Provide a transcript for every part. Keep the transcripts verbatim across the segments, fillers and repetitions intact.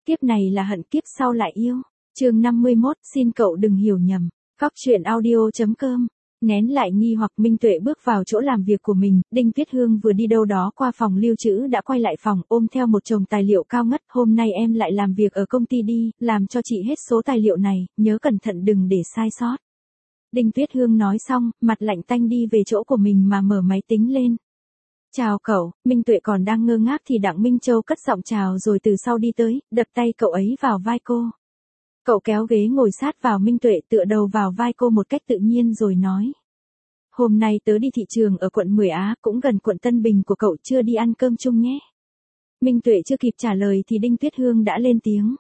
kiếp này là hận kiếp sau lại yêu. Chương năm mươi mốt, xin cậu đừng hiểu nhầm. Góc truyện audio chấm com. Nén lại nghi hoặc Minh Tuệ bước vào chỗ làm việc của mình, Đinh Tuyết Hương vừa đi đâu đó qua phòng lưu trữ đã quay lại phòng, ôm theo một chồng tài liệu cao ngất, hôm nay em lại làm việc ở công ty đi, làm cho chị hết số tài liệu này, nhớ cẩn thận đừng để sai sót. Đinh Tuyết Hương nói xong, mặt lạnh tanh đi về chỗ của mình mà mở máy tính lên. Chào cậu, Minh Tuệ còn đang ngơ ngác thì Đặng Minh Châu cất giọng chào rồi từ sau đi tới, đập tay cậu ấy vào vai cô. Cậu kéo ghế ngồi sát vào Minh Tuệ tựa đầu vào vai cô một cách tự nhiên rồi nói. Hôm nay tớ đi thị trường ở quận mười Á, cũng gần quận Tân Bình của cậu, chưa đi ăn cơm chung nhé. Minh Tuệ chưa kịp trả lời thì Đinh Tuyết Hương đã lên tiếng.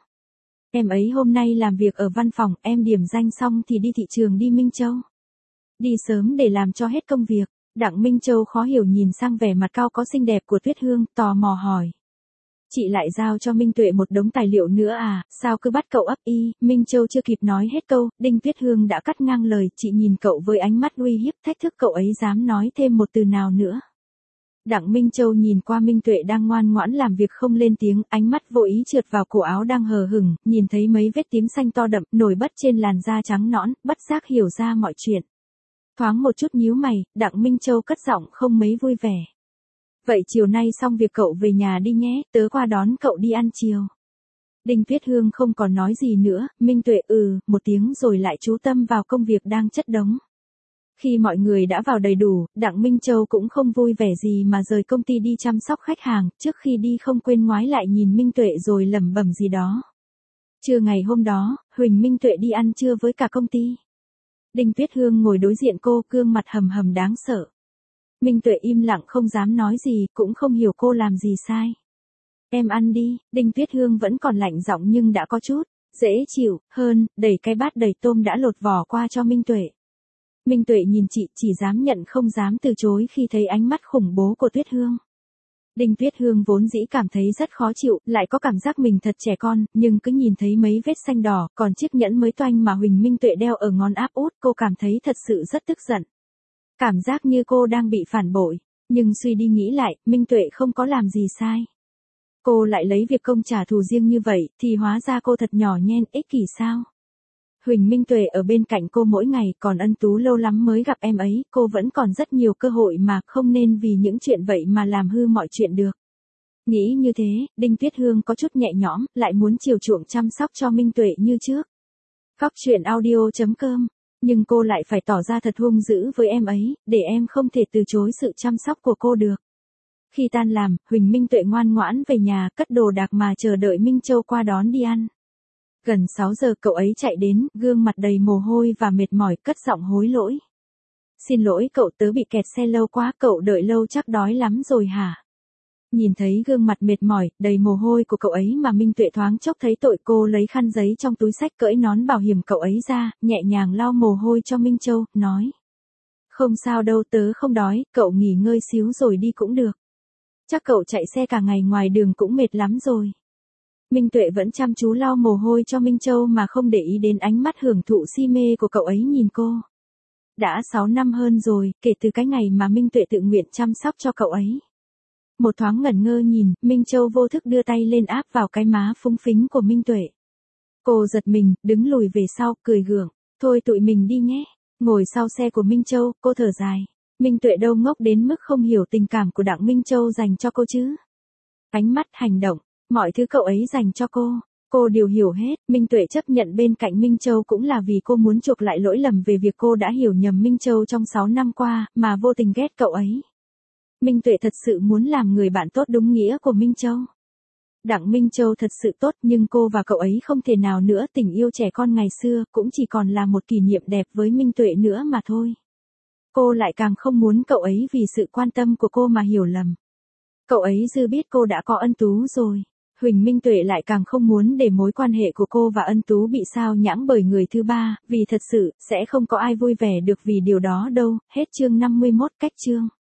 Em ấy hôm nay làm việc ở văn phòng, em điểm danh xong thì đi thị trường đi Minh Châu. Đi sớm để làm cho hết công việc. Đặng Minh Châu khó hiểu nhìn sang vẻ mặt cao có xinh đẹp của Tuyết Hương, tò mò hỏi. Chị lại giao cho Minh Tuệ một đống tài liệu nữa à, sao cứ bắt cậu ấp y, Minh Châu chưa kịp nói hết câu, Đinh Tuyết Hương đã cắt ngang lời, chị nhìn cậu với ánh mắt uy hiếp thách thức cậu ấy dám nói thêm một từ nào nữa. Đặng Minh Châu nhìn qua Minh Tuệ đang ngoan ngoãn làm việc không lên tiếng, ánh mắt vô ý trượt vào cổ áo đang hờ hửng, nhìn thấy mấy vết tím xanh to đậm, nổi bật trên làn da trắng nõn, bất giác hiểu ra mọi chuyện. Thoáng một chút nhíu mày, Đặng Minh Châu cất giọng không mấy vui vẻ. Vậy chiều nay xong việc cậu về nhà đi nhé, tớ qua đón cậu đi ăn chiều. Đinh Tuyết Hương không còn nói gì nữa, Minh Tuệ ừ, một tiếng rồi lại chú tâm vào công việc đang chất đống. Khi mọi người đã vào đầy đủ, Đặng Minh Châu cũng không vui vẻ gì mà rời công ty đi chăm sóc khách hàng, trước khi đi không quên ngoái lại nhìn Minh Tuệ rồi lẩm bẩm gì đó. Trưa ngày hôm đó, Huỳnh Minh Tuệ đi ăn trưa với cả công ty. Đinh Tuyết Hương ngồi đối diện cô, gương mặt hầm hầm đáng sợ. Minh Tuệ im lặng không dám nói gì, cũng không hiểu cô làm gì sai. Em ăn đi, Đinh Tuyết Hương vẫn còn lạnh giọng nhưng đã có chút dễ chịu hơn, đẩy cái bát đầy tôm đã lột vỏ qua cho Minh Tuệ. Minh Tuệ nhìn chị, chỉ dám nhận không dám từ chối khi thấy ánh mắt khủng bố của Tuyết Hương. Đinh Tuyết Hương vốn dĩ cảm thấy rất khó chịu, lại có cảm giác mình thật trẻ con, nhưng cứ nhìn thấy mấy vết xanh đỏ, còn chiếc nhẫn mới toanh mà Huỳnh Minh Tuệ đeo ở ngón áp út, cô cảm thấy thật sự rất tức giận. Cảm giác như cô đang bị phản bội, nhưng suy đi nghĩ lại, Minh Tuệ không có làm gì sai. Cô lại lấy việc công trả thù riêng như vậy, thì hóa ra cô thật nhỏ nhen, ích kỷ sao? Huỳnh Minh Tuệ ở bên cạnh cô mỗi ngày, còn Ân Tú lâu lắm mới gặp em ấy, cô vẫn còn rất nhiều cơ hội mà, không nên vì những chuyện vậy mà làm hư mọi chuyện được. Nghĩ như thế, Đinh Tuyết Hương có chút nhẹ nhõm, lại muốn chiều chuộng chăm sóc cho Minh Tuệ như trước. Góc truyện audio chấm com. Nhưng cô lại phải tỏ ra thật hung dữ với em ấy, để em không thể từ chối sự chăm sóc của cô được. Khi tan làm, Huỳnh Minh Tuệ ngoan ngoãn về nhà, cất đồ đạc mà chờ đợi Minh Châu qua đón đi ăn. Gần sáu giờ cậu ấy chạy đến, gương mặt đầy mồ hôi và mệt mỏi, cất giọng hối lỗi. Xin lỗi cậu, tớ bị kẹt xe lâu quá, cậu đợi lâu chắc đói lắm rồi hả? Nhìn thấy gương mặt mệt mỏi, đầy mồ hôi của cậu ấy mà Minh Tuệ thoáng chốc thấy tội, cô lấy khăn giấy trong túi xách cởi nón bảo hiểm cậu ấy ra, nhẹ nhàng lau mồ hôi cho Minh Châu, nói. Không sao đâu, tớ không đói, cậu nghỉ ngơi xíu rồi đi cũng được. Chắc cậu chạy xe cả ngày ngoài đường cũng mệt lắm rồi. Minh Tuệ vẫn chăm chú lau mồ hôi cho Minh Châu mà không để ý đến ánh mắt hưởng thụ si mê của cậu ấy nhìn cô. Đã sáu năm hơn rồi, kể từ cái ngày mà Minh Tuệ tự nguyện chăm sóc cho cậu ấy. Một thoáng ngẩn ngơ nhìn, Minh Châu vô thức đưa tay lên áp vào cái má phúng phính của Minh Tuệ. Cô giật mình, đứng lùi về sau, cười gượng. Thôi tụi mình đi nhé. Ngồi sau xe của Minh Châu, cô thở dài. Minh Tuệ đâu ngốc đến mức không hiểu tình cảm của Đặng Minh Châu dành cho cô chứ. Ánh mắt, hành động, mọi thứ cậu ấy dành cho cô, cô đều hiểu hết. Minh Tuệ chấp nhận bên cạnh Minh Châu cũng là vì cô muốn chuộc lại lỗi lầm về việc cô đã hiểu nhầm Minh Châu trong sáu năm qua, mà vô tình ghét cậu ấy. Minh Tuệ thật sự muốn làm người bạn tốt đúng nghĩa của Minh Châu. Đặng Minh Châu thật sự tốt, nhưng cô và cậu ấy không thể nào nữa tình yêu trẻ con ngày xưa, cũng chỉ còn là một kỷ niệm đẹp với Minh Tuệ nữa mà thôi. Cô lại càng không muốn cậu ấy vì sự quan tâm của cô mà hiểu lầm. Cậu ấy dư biết cô đã có Ân Tú rồi. Huỳnh Minh Tuệ lại càng không muốn để mối quan hệ của cô và Ân Tú bị sao nhãng bởi người thứ ba, vì thật sự, sẽ không có ai vui vẻ được vì điều đó đâu. Hết chương năm mươi mốt, cách chương.